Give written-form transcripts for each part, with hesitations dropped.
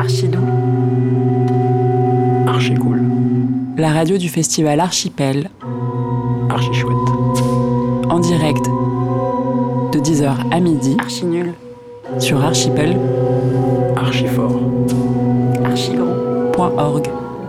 Archidoux. Archi cool. La radio du festival Archipel. Archi chouette. En direct de 10h à midi. Archi nul. Sur Archipel. Archi fort. Archi grand. .org.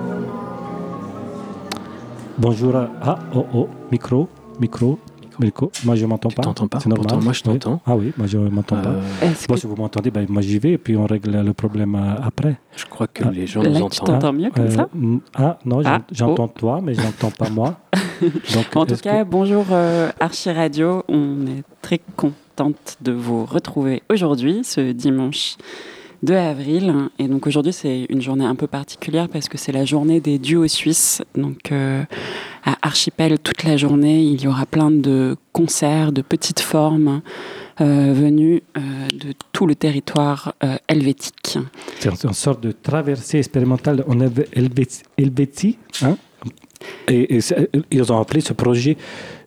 Bonjour micro. Moi je m'entends pas. Tu t'entends pas? C'est normal. Pourtant, moi je t'entends. Ah oui, moi je m'entends pas. Bon, si vous m'entendez, moi j'y vais et puis on règle le problème après. Je crois que les gens nous Là, entendent. tu t'entends mieux comme ça? Non, j'entends toi, mais j'entends pas moi. Donc, en tout cas, bonjour Archi Radio. On est très contente de vous retrouver aujourd'hui, ce dimanche 2 avril. Et donc aujourd'hui, c'est une journée un peu particulière parce que c'est la journée des duos suisses. Donc à Archipel, toute la journée, il y aura plein de concerts, de petites formes venus de tout le territoire helvétique. C'est une sorte de traversée expérimentale en Helvétie. Hein? Et ils ont appelé ce projet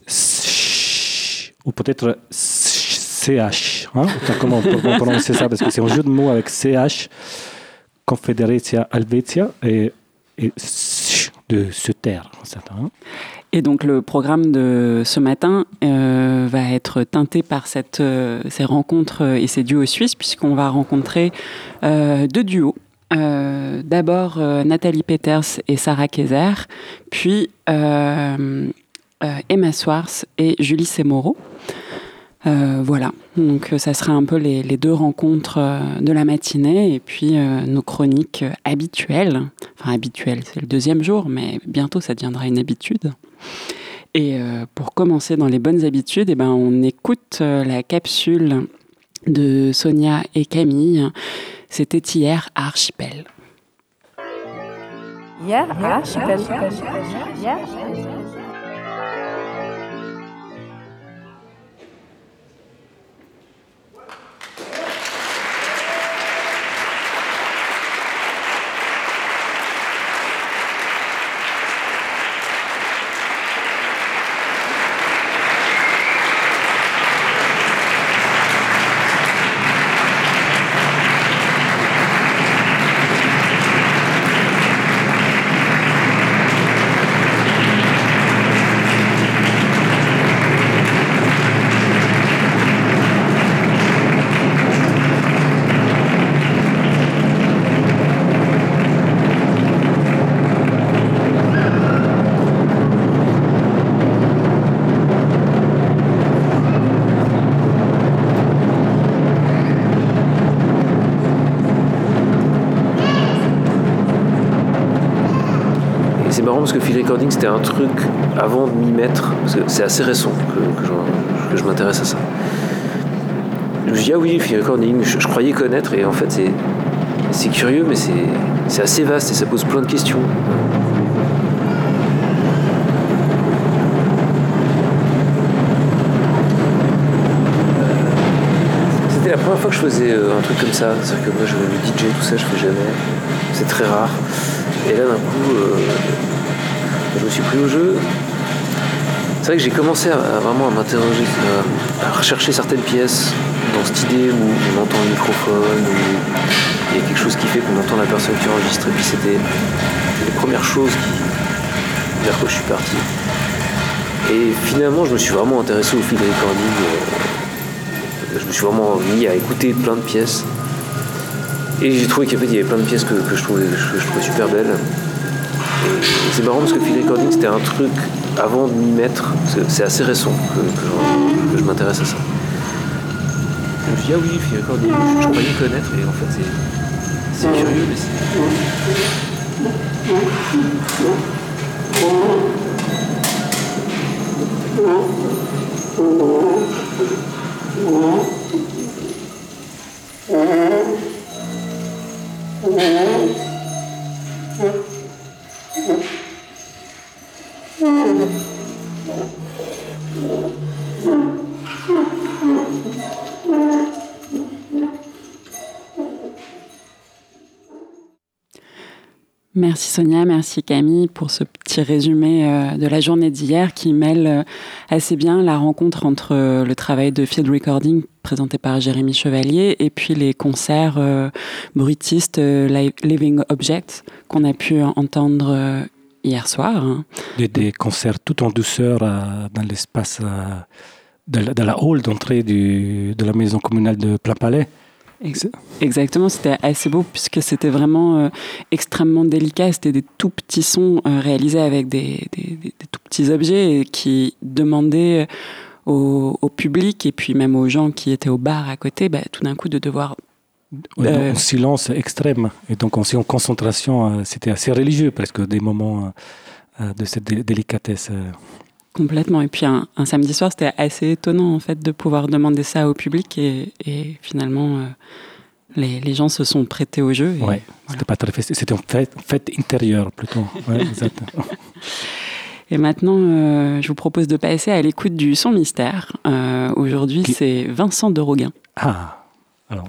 ou peut-être CH. Hein? Comment on peut prononcer ça? Parce que c'est un jeu de mots avec CH, Confederatia Helvetia, et de se taire. Hein? Et donc le programme de ce matin va être teinté par ces rencontres et ces duos suisses, puisqu'on va rencontrer deux duos. D'abord Nathalie Peters et Sarah Kayser, puis Emma Swartz et Julie Semoro. Voilà, donc ça sera un peu les deux rencontres de la matinée et puis nos chroniques habituelles. Enfin habituelles, c'est le deuxième jour, mais bientôt ça deviendra une habitude. Et pour commencer dans les bonnes habitudes, on écoute la capsule de Sonia et Camille. C'était hier à Archipel. Hier à Archipel. C'est marrant parce que Field Recording c'était un truc avant de m'y mettre, parce que c'est assez récent que je m'intéresse à ça. Je me suis dit ah oui, Field Recording, je croyais connaître et en fait c'est curieux mais c'est assez vaste et ça pose plein de questions. C'était la première fois que je faisais un truc comme ça, c'est-à-dire que moi le DJ tout ça je fais jamais, c'est très rare. Et là, d'un coup, je me suis pris au jeu. C'est vrai que j'ai commencé à vraiment m'interroger, à rechercher certaines pièces dans cette idée où on entend le microphone, où il y a quelque chose qui fait qu'on entend la personne qui enregistre. Et puis c'était les premières choses vers quoi je suis parti. Et finalement, je me suis vraiment intéressé au field recording. Je me suis vraiment mis à écouter plein de pièces. Et j'ai trouvé qu'il y avait plein de pièces que je trouvais super belles. Et c'est marrant parce que Field Recording c'était un truc avant de m'y mettre, c'est assez récent que je m'intéresse à ça. Je me suis dit ah oui, Field Recording, je croyais connaître et en fait c'est curieux mais Merci Sonia, merci Camille pour ce petit résumé de la journée d'hier qui mêle assez bien la rencontre entre le travail de field recording présenté par Jérémy Chevalier et puis les concerts bruitistes Living Objects qu'on a pu entendre hier soir. Des concerts tout en douceur dans l'espace de la hall d'entrée de la maison communale de Plainpalais. Exactement, c'était assez beau puisque c'était vraiment extrêmement délicat. C'était des tout petits sons réalisés avec des tout petits objets et qui demandaient au public et puis même aux gens qui étaient au bar à côté, tout d'un coup de devoir... En silence extrême. Et donc aussi en concentration, c'était assez religieux presque, des moments de cette délicatesse. Complètement. Et puis un samedi soir, c'était assez étonnant en fait de pouvoir demander ça au public et finalement les gens se sont prêtés au jeu. Oui, c'était pas très festif, c'était une fête intérieure plutôt. Ouais, exact. Et maintenant, je vous propose de passer à l'écoute du son mystère. Aujourd'hui, c'est Vincent de Roguin. Ah, alors...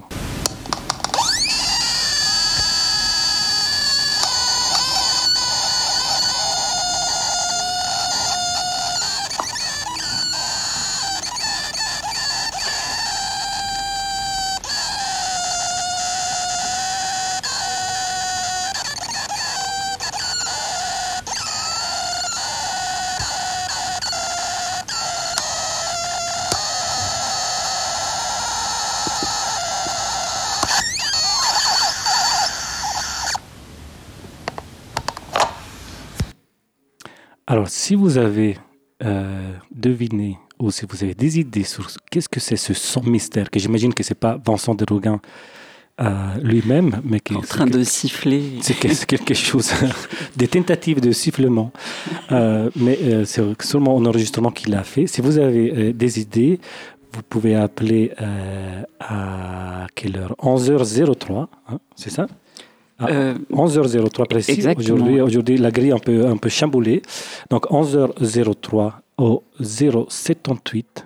Alors, si vous avez deviné ou si vous avez des idées sur qu'est-ce que c'est ce son mystère, que j'imagine que ce n'est pas Vincent de Roguin lui-même, mais qui en train de siffler. C'est quelque chose, des tentatives de sifflement. Mais c'est seulement un enregistrement qu'il a fait. Si vous avez des idées, vous pouvez appeler à quelle heure 11h03, hein, c'est ça 11h03 précis. Aujourd'hui, la grille est un peu chamboulée. Donc 11h03 au 078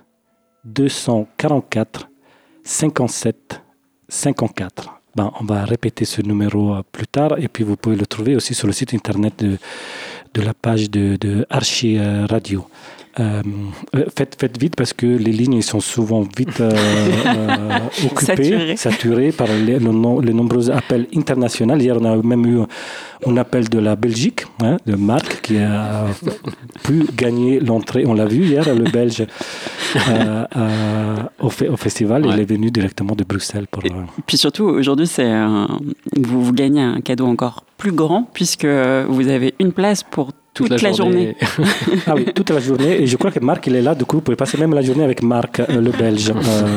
244 57 54. On va répéter ce numéro plus tard et puis vous pouvez le trouver aussi sur le site internet de la page de Archi Radio. Faites vite parce que les lignes sont souvent vite occupées, saturées par les nombreux appels internationaux. Hier, on a même eu un appel de la Belgique, de Marc, qui a pu gagner l'entrée. On l'a vu hier, le Belge, au festival. Ouais. Il est venu directement de Bruxelles. Et puis surtout, aujourd'hui, vous gagnez un cadeau encore plus grand puisque vous avez une place pour toute la journée. Ah oui, toute la journée. Et je crois que Marc, il est là. Du coup, vous pouvez passer même la journée avec Marc, le Belge.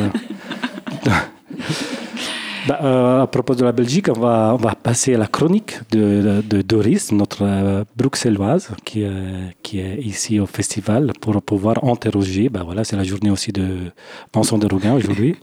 À propos de la Belgique, on va passer à la chronique de Doris, notre bruxelloise, qui est ici au festival pour pouvoir interroger. C'est la journée aussi de Vincent de Roguin aujourd'hui.